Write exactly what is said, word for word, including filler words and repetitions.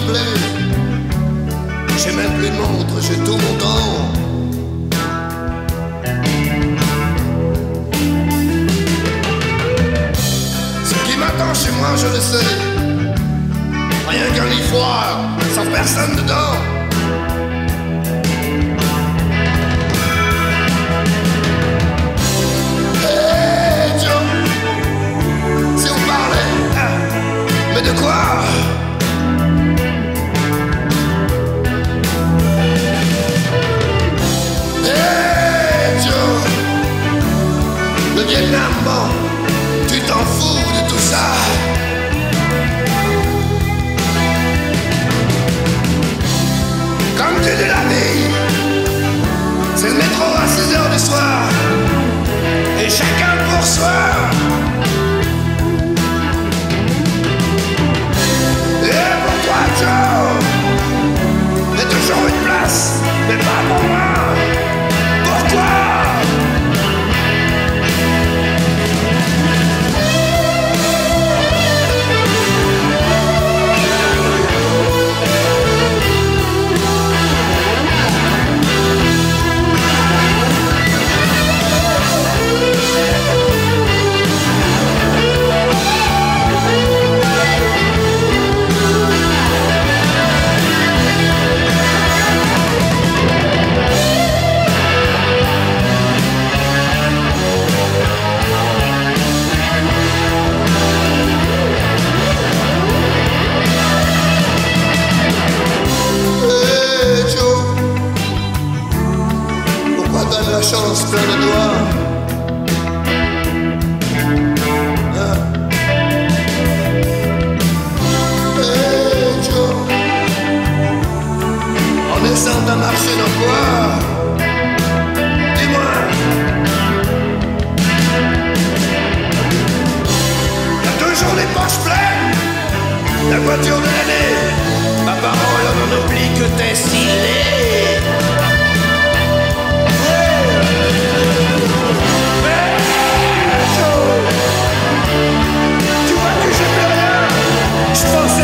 plus. J'ai même plus de montre, j'ai tout mon temps. Ce qui m'attend chez moi, je le sais. Rien qu'un lit froid, sans personne dedans. Hey Joe, si on parlait, mais de quoi? Hey Joe, le Vietnam, bon, tu t'en fous de tout ça. Comme tu de la vie, c'est le métro à six heures du soir, et chacun pour soi. Et pour toi Joe, il y a toujours une place, mais pas pour moi. Pourquoi? La chance plein de doigts. Hein? Hey Joe, en essayant de marcher dans quoi? Dis-moi. T'as toujours les poches pleines. La voiture de l'année. Ma parole, on en oublie que t'es stylé. Je pense